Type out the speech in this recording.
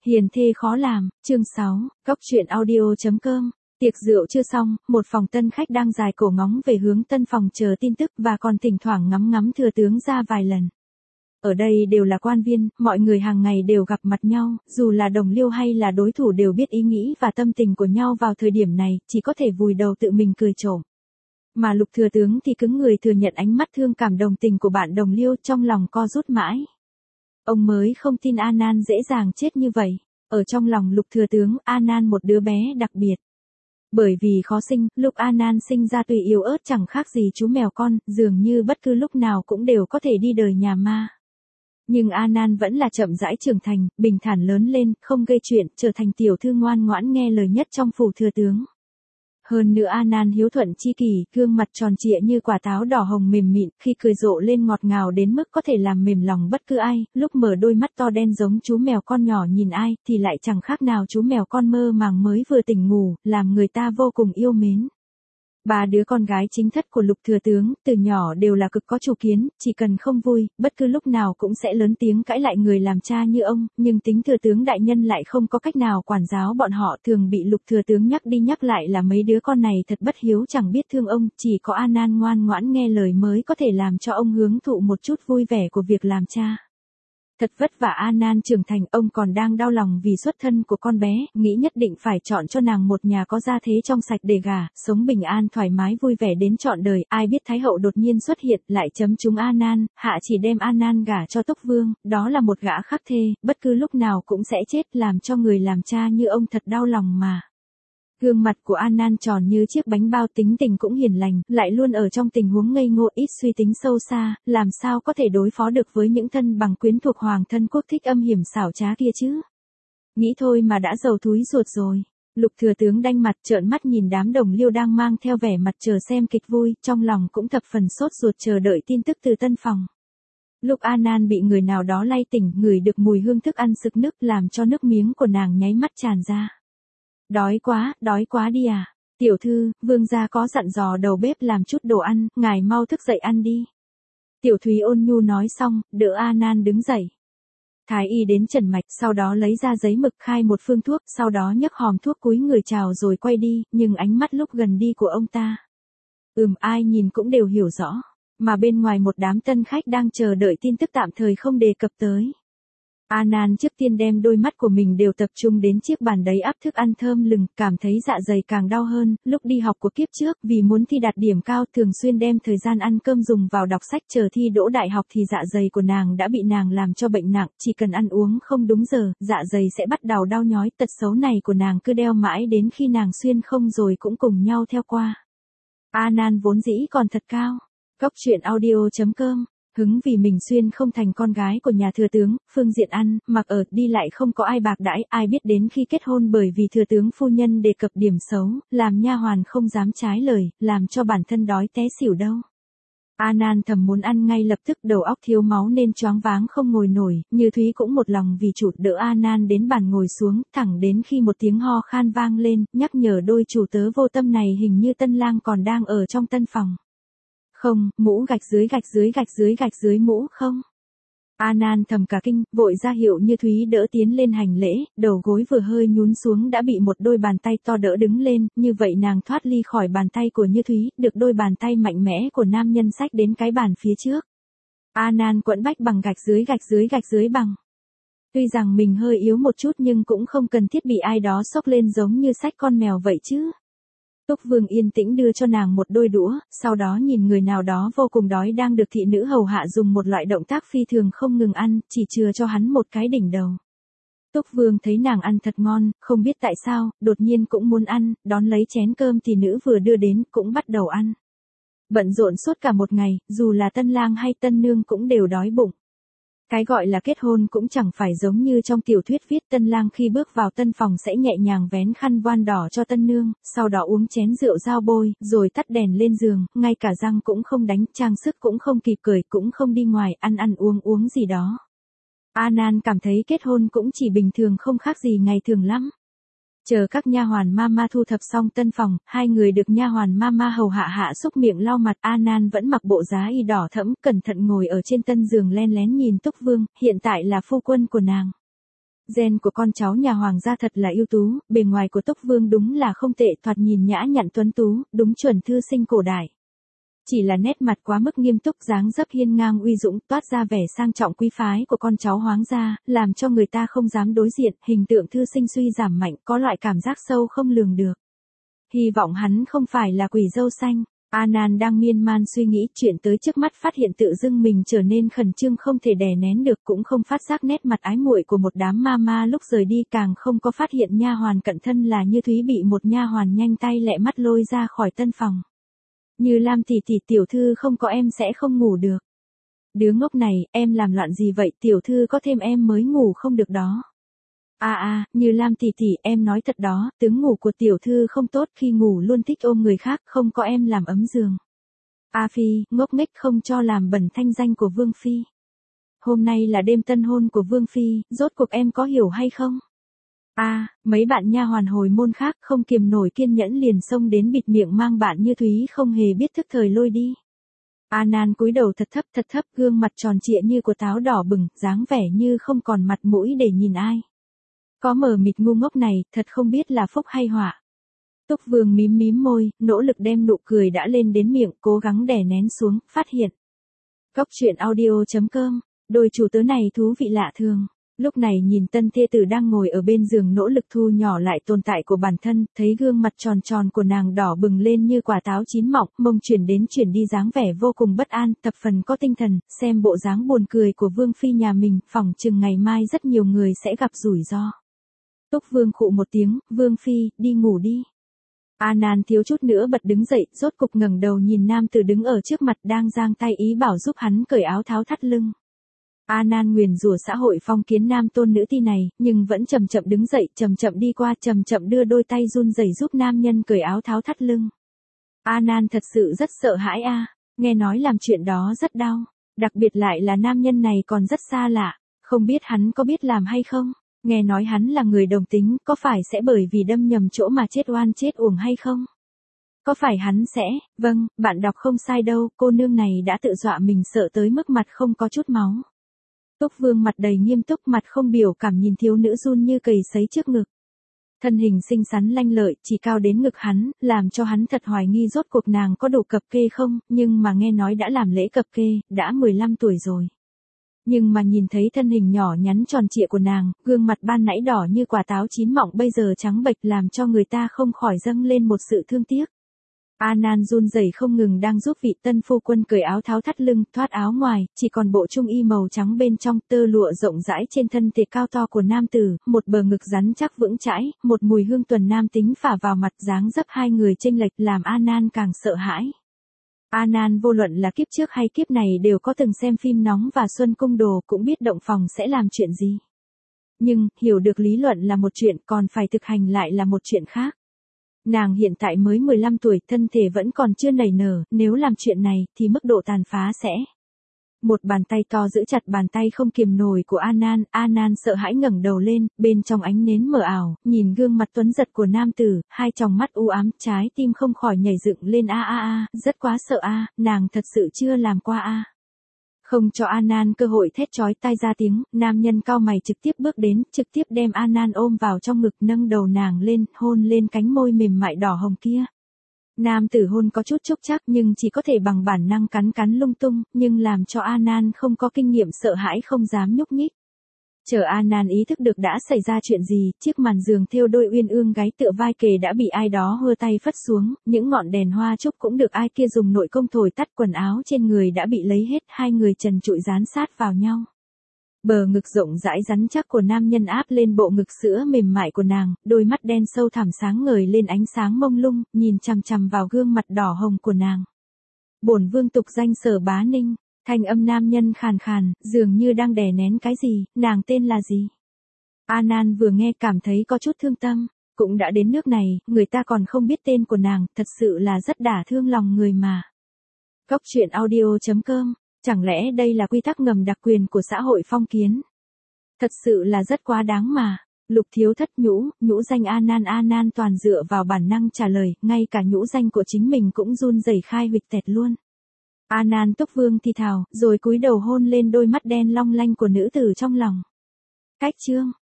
Hiền thê khó làm, chương 6, Cóc truyện audio.com. Tiệc rượu chưa xong, một phòng tân khách đang dài cổ ngóng về hướng tân phòng chờ tin tức và còn thỉnh thoảng ngắm ngắm thừa tướng ra vài lần. Ở đây đều là quan viên, mọi người hàng ngày đều gặp mặt nhau, dù là đồng liêu hay là đối thủ đều biết ý nghĩ và tâm tình của nhau vào thời điểm này, chỉ có thể vùi đầu tự mình cười trộm. Mà Lục thừa tướng thì cứng người thừa nhận ánh mắt thương cảm đồng tình của bạn đồng liêu, trong lòng co rút mãi. Ông mới không tin A Nan dễ dàng chết như vậy. Ở trong lòng Lục thừa tướng, A Nan một đứa bé đặc biệt. Bởi vì khó sinh, lúc A Nan sinh ra tuy yếu ớt chẳng khác gì chú mèo con, dường như bất cứ lúc nào cũng đều có thể đi đời nhà ma. Nhưng A Nan vẫn là chậm rãi trưởng thành, bình thản lớn lên, không gây chuyện, trở thành tiểu thư ngoan ngoãn nghe lời nhất trong phủ thừa tướng. Hơn nữa A Nan hiếu thuận chi kỷ, gương mặt tròn trịa như quả táo đỏ hồng mềm mịn, khi cười rộ lên ngọt ngào đến mức có thể làm mềm lòng bất cứ ai, lúc mở đôi mắt to đen giống chú mèo con nhỏ nhìn ai, thì lại chẳng khác nào chú mèo con mơ màng mới vừa tỉnh ngủ, làm người ta vô cùng yêu mến. Ba đứa con gái chính thất của Lục thừa tướng, từ nhỏ đều là cực có chủ kiến, chỉ cần không vui, bất cứ lúc nào cũng sẽ lớn tiếng cãi lại người làm cha như ông, nhưng tính thừa tướng đại nhân lại không có cách nào quản giáo bọn họ, thường bị Lục thừa tướng nhắc đi nhắc lại là mấy đứa con này thật bất hiếu chẳng biết thương ông, chỉ có A Nan ngoan ngoãn nghe lời mới có thể làm cho ông hưởng thụ một chút vui vẻ của việc làm cha. Thật vất vả A Nan trưởng thành, ông còn đang đau lòng vì xuất thân của con bé, nghĩ nhất định phải chọn cho nàng một nhà có gia thế trong sạch để gả, sống bình an thoải mái vui vẻ đến trọn đời. Ai biết Thái hậu đột nhiên xuất hiện, lại chấm trúng A Nan, hạ chỉ đem A Nan gả cho Túc Vương, đó là một gã khắc thê, bất cứ lúc nào cũng sẽ chết, làm cho người làm cha như ông thật đau lòng mà. Gương mặt của A Nan tròn như chiếc bánh bao, tính tình cũng hiền lành, lại luôn ở trong tình huống ngây ngô ít suy tính sâu xa, làm sao có thể đối phó được với những thân bằng quyến thuộc hoàng thân quốc thích âm hiểm xảo trá kia chứ. Nghĩ thôi mà đã dầu thúi ruột rồi. Lục thừa tướng đanh mặt trợn mắt nhìn đám đồng liêu đang mang theo vẻ mặt chờ xem kịch vui, trong lòng cũng thập phần sốt ruột chờ đợi tin tức từ tân phòng. Lúc A Nan bị người nào đó lay tỉnh, ngửi được mùi hương thức ăn sực nức làm cho nước miếng của nàng nháy mắt tràn ra. Đói quá đi à. Tiểu thư, vương gia có dặn dò đầu bếp làm chút đồ ăn, ngài mau thức dậy ăn đi. Tiểu Thúy ôn nhu nói xong, đỡ A Nan đứng dậy. Thái y đến trần mạch, sau đó lấy ra giấy mực khai một phương thuốc, sau đó nhấc hòm thuốc cúi người chào rồi quay đi, nhưng ánh mắt lúc gần đi của ông ta. Ai nhìn cũng đều hiểu rõ, mà bên ngoài một đám tân khách đang chờ đợi tin tức tạm thời không đề cập tới. A Nan trước tiên đem đôi mắt của mình đều tập trung đến chiếc bàn đầy ắp thức ăn thơm lừng, cảm thấy dạ dày càng đau hơn. Lúc đi học của kiếp trước, vì muốn thi đạt điểm cao, thường xuyên đem thời gian ăn cơm dùng vào đọc sách, chờ thi đỗ đại học thì dạ dày của nàng đã bị nàng làm cho bệnh nặng, chỉ cần ăn uống không đúng giờ, dạ dày sẽ bắt đầu đau nhói. Tật xấu này của nàng cứ đeo mãi đến khi nàng xuyên không rồi cũng cùng nhau theo qua. A Nan vốn dĩ còn thật cao. Cóc truyện audio.com. Hứng vì mình xuyên không thành con gái của nhà thừa tướng, phương diện ăn, mặc ở, đi lại không có ai bạc đãi, ai biết đến khi kết hôn bởi vì thừa tướng phu nhân đề cập điểm xấu, làm nha hoàn không dám trái lời, làm cho bản thân đói té xỉu đâu. A Nan thầm muốn ăn ngay lập tức, đầu óc thiếu máu nên choáng váng không ngồi nổi, Như Thúy cũng một lòng vì chủ đỡ A Nan đến bàn ngồi xuống, thẳng đến khi một tiếng ho khan vang lên, nhắc nhở đôi chủ tớ vô tâm này hình như tân lang còn đang ở trong tân phòng. Không, mũ gạch dưới mũ không. A Nan thầm cả kinh, vội ra hiệu Như Thúy đỡ tiến lên hành lễ, đầu gối vừa hơi nhún xuống đã bị một đôi bàn tay to đỡ đứng lên, như vậy nàng thoát ly khỏi bàn tay của Như Thúy, được đôi bàn tay mạnh mẽ của nam nhân xách đến cái bàn phía trước. A Nan quẫn bách bằng gạch dưới bằng. Tuy rằng mình hơi yếu một chút nhưng cũng không cần thiết bị ai đó xốc lên giống như xách con mèo vậy chứ. Túc Vương yên tĩnh đưa cho nàng một đôi đũa, sau đó nhìn người nào đó vô cùng đói đang được thị nữ hầu hạ dùng một loại động tác phi thường không ngừng ăn, chỉ chừa cho hắn một cái đỉnh đầu. Túc Vương thấy nàng ăn thật ngon, không biết tại sao, đột nhiên cũng muốn ăn, đón lấy chén cơm thị nữ vừa đưa đến, cũng bắt đầu ăn. Bận rộn suốt cả một ngày, dù là tân lang hay tân nương cũng đều đói bụng. Cái gọi là kết hôn cũng chẳng phải giống như trong tiểu thuyết viết tân lang khi bước vào tân phòng sẽ nhẹ nhàng vén khăn voan đỏ cho tân nương, sau đó uống chén rượu dao bôi, rồi tắt đèn lên giường, ngay cả răng cũng không đánh, trang sức cũng không kịp cởi, cũng không đi ngoài, ăn uống gì đó. A Nan cảm thấy kết hôn cũng chỉ bình thường không khác gì ngày thường lắm. Chờ các nha hoàn mama thu thập xong tân phòng, hai người được nha hoàn mama hầu hạ xúc miệng lau mặt. A Nan vẫn mặc bộ giá y đỏ thẫm, cẩn thận ngồi ở trên tân giường len lén nhìn Túc Vương, hiện tại là phu quân của nàng. Gen của con cháu nhà hoàng gia thật là ưu tú, bề ngoài của Túc Vương đúng là không tệ, thoạt nhìn nhã nhặn tuấn tú, đúng chuẩn thư sinh cổ đại. Chỉ là nét mặt quá mức nghiêm túc, dáng dấp hiên ngang uy dũng, toát ra vẻ sang trọng quý phái của con cháu hoàng gia, làm cho người ta không dám đối diện, hình tượng thư sinh suy giảm mạnh, có loại cảm giác sâu không lường được. Hy vọng hắn không phải là quỷ dâu xanh. Anan đang miên man suy nghĩ chuyện tới trước mắt, phát hiện tự dưng mình trở nên khẩn trương không thể đè nén được, cũng không phát giác nét mặt ái muội của một đám ma lúc rời đi, càng không có phát hiện nha hoàn cận thân là Như Thúy bị một nha hoàn nhanh tay lẹ mắt lôi ra khỏi tân phòng. Như Lam tỷ tỷ, tiểu thư không có em sẽ không ngủ được. Đứa ngốc này, em làm loạn gì vậy, tiểu thư có thêm em mới ngủ không được đó. Như Lam tỷ tỷ, em nói thật đó, tướng ngủ của tiểu thư không tốt, khi ngủ luôn thích ôm người khác, không có em làm ấm giường. Phi, ngốc nghếch không cho làm bẩn thanh danh của Vương Phi. Hôm nay là đêm tân hôn của Vương Phi, rốt cuộc em có hiểu hay không? Mấy bạn nha hoàn hồi môn khác không kiềm nổi kiên nhẫn liền xông đến bịt miệng mang bạn Như Thúy không hề biết thức thời lôi đi. Anan cúi đầu thật thấp, gương mặt tròn trịa như của táo đỏ bừng, dáng vẻ như không còn mặt mũi để nhìn ai. Có mờ mịt ngu ngốc này, thật không biết là phúc hay họa. Túc Vương mím môi, nỗ lực đem nụ cười đã lên đến miệng, cố gắng đè nén xuống, phát hiện. Cóc truyện audio.com, đôi chủ tớ này thú vị lạ thường. Lúc này nhìn tân thê tử đang ngồi ở bên giường nỗ lực thu nhỏ lại tồn tại của bản thân, thấy gương mặt tròn của nàng đỏ bừng lên như quả táo chín mọng, mông chuyển đến chuyển đi dáng vẻ vô cùng bất an, thập phần có tinh thần, xem bộ dáng buồn cười của Vương Phi nhà mình, phỏng chừng ngày mai rất nhiều người sẽ gặp rủi ro. Túc Vương khụ một tiếng, Vương Phi, đi ngủ đi. Anan thiếu chút nữa bật đứng dậy, rốt cục ngẩng đầu nhìn nam tử đứng ở trước mặt đang giang tay ý bảo giúp hắn cởi áo tháo thắt lưng. Anan nguyền rủa xã hội phong kiến nam tôn nữ ti này, nhưng vẫn chậm chậm đứng dậy, chậm chậm đi qua, chậm chậm đưa đôi tay run rẩy giúp nam nhân cởi áo tháo thắt lưng. Anan thật sự rất sợ hãi nghe nói làm chuyện đó rất đau, đặc biệt lại là nam nhân này còn rất xa lạ, không biết hắn có biết làm hay không. Nghe nói hắn là người đồng tính, có phải sẽ bởi vì đâm nhầm chỗ mà chết oan chết uổng hay không? Có phải hắn sẽ, vâng, bạn đọc không sai đâu, cô nương này đã tự dọa mình sợ tới mức mặt không có chút máu. Túc Vương mặt đầy nghiêm túc, mặt không biểu cảm nhìn thiếu nữ run như cầy sấy trước ngực. Thân hình xinh xắn lanh lợi, chỉ cao đến ngực hắn, làm cho hắn thật hoài nghi rốt cuộc nàng có đủ cập kê không, nhưng mà nghe nói đã làm lễ cập kê, đã 15 tuổi rồi. Nhưng mà nhìn thấy thân hình nhỏ nhắn tròn trịa của nàng, gương mặt ban nãy đỏ như quả táo chín mọng bây giờ trắng bệch làm cho người ta không khỏi dâng lên một sự thương tiếc. Anan run rẩy không ngừng đang giúp vị tân phu quân cởi áo tháo thắt lưng, thoát áo ngoài, chỉ còn bộ trung y màu trắng bên trong, tơ lụa rộng rãi trên thân thể cao to của nam tử, một bờ ngực rắn chắc vững chãi, một mùi hương tuần nam tính phả vào mặt, dáng dấp hai người chênh lệch làm Anan càng sợ hãi. Anan vô luận là kiếp trước hay kiếp này đều có từng xem phim Nóng và Xuân Cung Đồ, cũng biết động phòng sẽ làm chuyện gì. Nhưng, hiểu được lý luận là một chuyện, còn phải thực hành lại là một chuyện khác. Nàng hiện tại mới 15 tuổi, thân thể vẫn còn chưa nảy nở, nếu làm chuyện này, thì mức độ tàn phá sẽ. Một bàn tay to giữ chặt bàn tay không kiềm nổi của Anan sợ hãi ngẩng đầu lên, bên trong ánh nến mờ ảo, nhìn gương mặt tuấn giật của nam tử, hai tròng mắt u ám, trái tim không khỏi nhảy dựng lên rất quá sợ nàng thật sự chưa làm qua Không cho Anan cơ hội thét chói tai ra tiếng, nam nhân cao mày trực tiếp bước đến, trực tiếp đem Anan ôm vào trong ngực, nâng đầu nàng lên, hôn lên cánh môi mềm mại đỏ hồng kia. Nam tử hôn có chút chốc chắc nhưng chỉ có thể bằng bản năng cắn lung tung, nhưng làm cho Anan không có kinh nghiệm sợ hãi không dám nhúc nhích. Chờ Anan ý thức được đã xảy ra chuyện gì, chiếc màn giường thêu đôi uyên ương gáy tựa vai kề đã bị ai đó hơ tay phất xuống, những ngọn đèn hoa trúc cũng được ai kia dùng nội công thổi tắt, quần áo trên người đã bị lấy hết, hai người trần trụi dán sát vào nhau. Bờ ngực rộng rãi rắn chắc của nam nhân áp lên bộ ngực sữa mềm mại của nàng, đôi mắt đen sâu thẳm sáng ngời lên ánh sáng mông lung, nhìn chằm chằm vào gương mặt đỏ hồng của nàng. Bổn vương tục danh Sở Bá Ninh, thanh âm nam nhân khàn khàn, dường như đang đè nén cái gì, nàng tên là gì? Anan vừa nghe cảm thấy có chút thương tâm, cũng đã đến nước này, người ta còn không biết tên của nàng, thật sự là rất đả thương lòng người mà. Cóc truyện audio.com, chẳng lẽ đây là quy tắc ngầm đặc quyền của xã hội phong kiến? Thật sự là rất quá đáng mà. Lục thiếu thất nhũ danh Anan toàn dựa vào bản năng trả lời, ngay cả nhũ danh của chính mình cũng run rẩy khai huỵch tẹt luôn. Anan Túc Vương thì thào, rồi cúi đầu hôn lên đôi mắt đen long lanh của nữ tử trong lòng. Cách chương